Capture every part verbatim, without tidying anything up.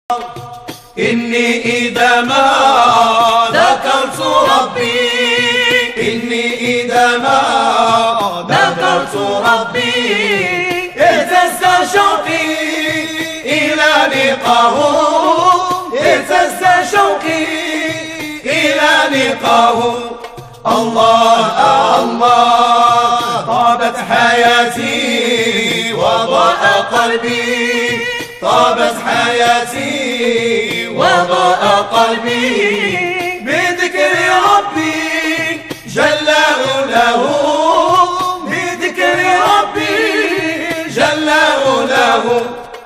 إني إذا ما ذكرت ربي إني إذا ما ذكرت ربي اهتز شوقي إلى لقاه اهتز شوقي إلى لقاه. الله الله طابت حياتي وضاء قلبي طابت حياتي وضاء قلبي بذكر ربي جل له بذكر ربي جل له.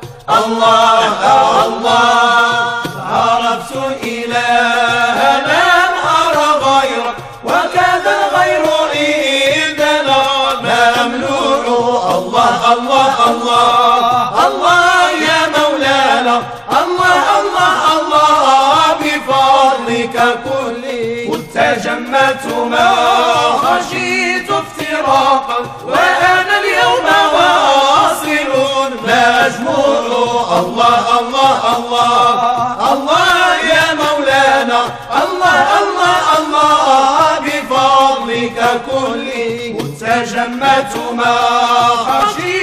الله الله عرفت إلهنا أرى غيره وكذا الغير عندنا ممنوع. الله الله الله الله يا مولانا الله الله الله بفضلك كلي قد تجملت ما خشيت افتراقا وأنا اليوم واصل مجموع. الله الله الله الله يا مولانا الله الله الله بفضلك كلي قد تجملت ما خشيت